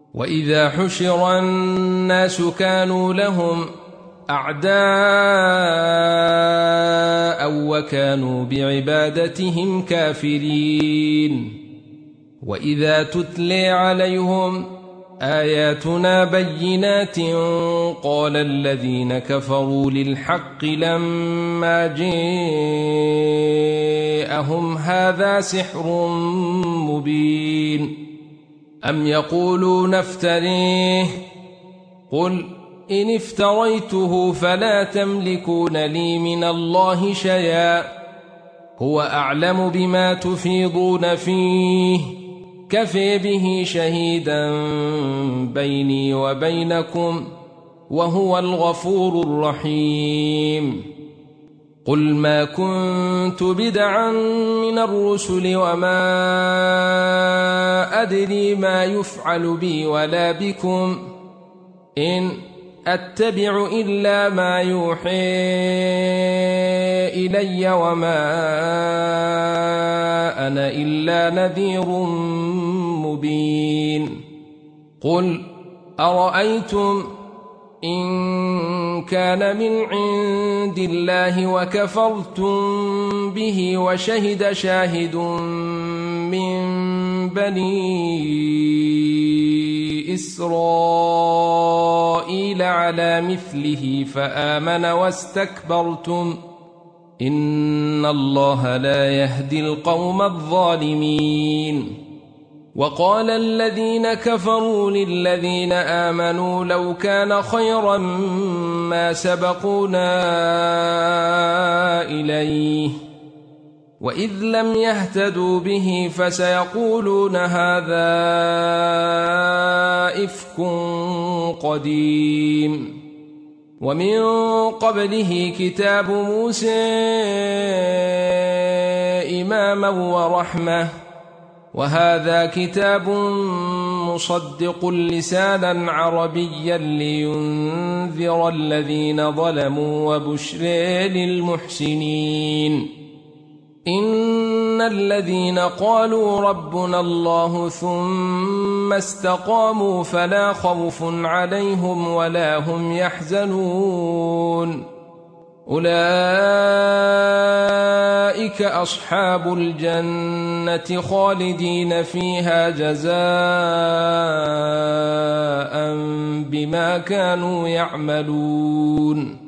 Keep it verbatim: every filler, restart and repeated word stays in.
وإذا حشر الناس كانوا لهم أعداء وكانوا بعبادتهم كافرين. وإذا تتلي عليهم آياتنا بينات قال الذين كفروا للحق لما جاءهم هذا سحر مبين. أم يقولون افتريه قل إن افتريته فلا تملكون لي من الله شيئا هو أعلم بما تفيضون فيه كفى به شهيدا بيني وبينكم وهو الغفور الرحيم. قل ما كنت بدعا من الرسل وما أدري ما يفعل بي ولا بكم إن أتبع إلا ما يوحي إلي وما أنا إلا نذير مبين. قل أرأيتم إن كان من عند الله وكفرتم به وشهد شاهد من بني إسرائيل على مثله فآمن واستكبرتم إن الله لا يهدي القوم الظالمين. وقال الذين كفروا للذين آمنوا لو كان خيرا ما سبقونا إليه وإذ لم يهتدوا به فسيقولون هذا إفك قديم. ومن قبله كتاب موسى إماما ورحمة وهذا كتاب مصدق لسانا عربيا لينذر الذين ظلموا وبشر للمحسنين. إن الذين قالوا ربنا الله ثم استقاموا فلا خوف عليهم ولا هم يحزنون أولئك أصحاب الجنة خالدين فيها جزاء بما كانوا يعملون.